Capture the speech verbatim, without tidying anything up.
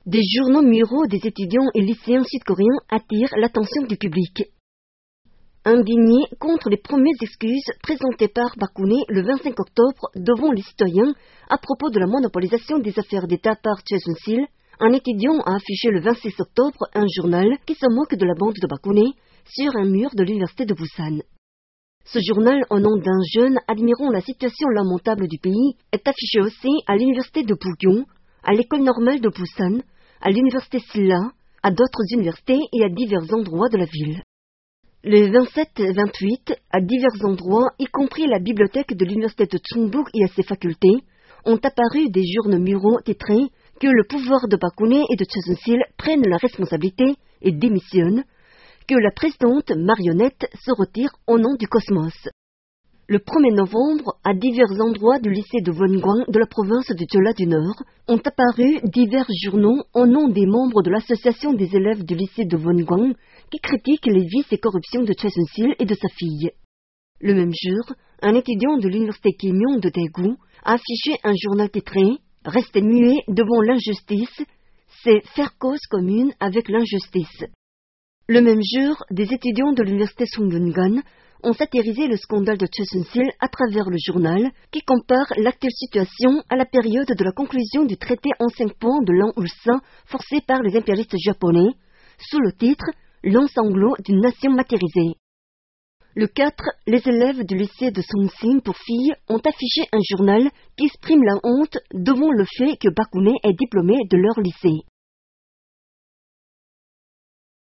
Des journaux muraux des étudiants et lycéens sud-coréens attirent l'attention du public. Indignés contre les premières excuses présentées par Park Geun-hye le vingt-cinq octobre devant les citoyens à propos de la monopolisation des affaires d'État par Choi Soon-sil, un étudiant a affiché le vingt-six octobre un journal qui se moque de la bande de Park Geun-hye sur un mur de l'université de Busan. Ce journal, au nom d'un jeune admirant la situation lamentable du pays, est affiché aussi à l'université de Bugyeong, à l'école normale de Busan, à l'université Silla, à d'autres universités et à divers endroits de la ville. Les vingt-sept et vingt-huit, à divers endroits, y compris la bibliothèque de l'université de Chungbuk et à ses facultés, ont apparu des journaux muraux titrés que le pouvoir de Park Geun-hye et de Choi Soon-sil prennent la responsabilité et démissionnent, que la présidente marionnette se retire au nom du cosmos. Le premier novembre, à divers endroits du lycée de Wongwang de la province du Jeolla du Nord, ont apparu divers journaux au nom des membres de l'association des élèves du lycée de Wongwang qui critiquent les vices et corruptions de Choi Soon-sil et de sa fille. Le même jour, un étudiant de l'université Kimyong de Daegu a affiché un journal titré « Rester muet devant l'injustice, c'est faire cause commune avec l'injustice ». Le même jour, des étudiants de l'université Songyungan ont satirisé le scandale de Choi Soon-sil à travers le journal qui compare l'actuelle situation à la période de la conclusion du traité en cinq points de l'an Ulsan forcé par les impérialistes japonais, sous le titre « L'ensanglot d'une nation martyrisée ». Le quatre, les élèves du lycée de Songsim pour filles ont affiché un journal qui exprime la honte devant le fait que Park Geun-hye est diplômé de leur lycée.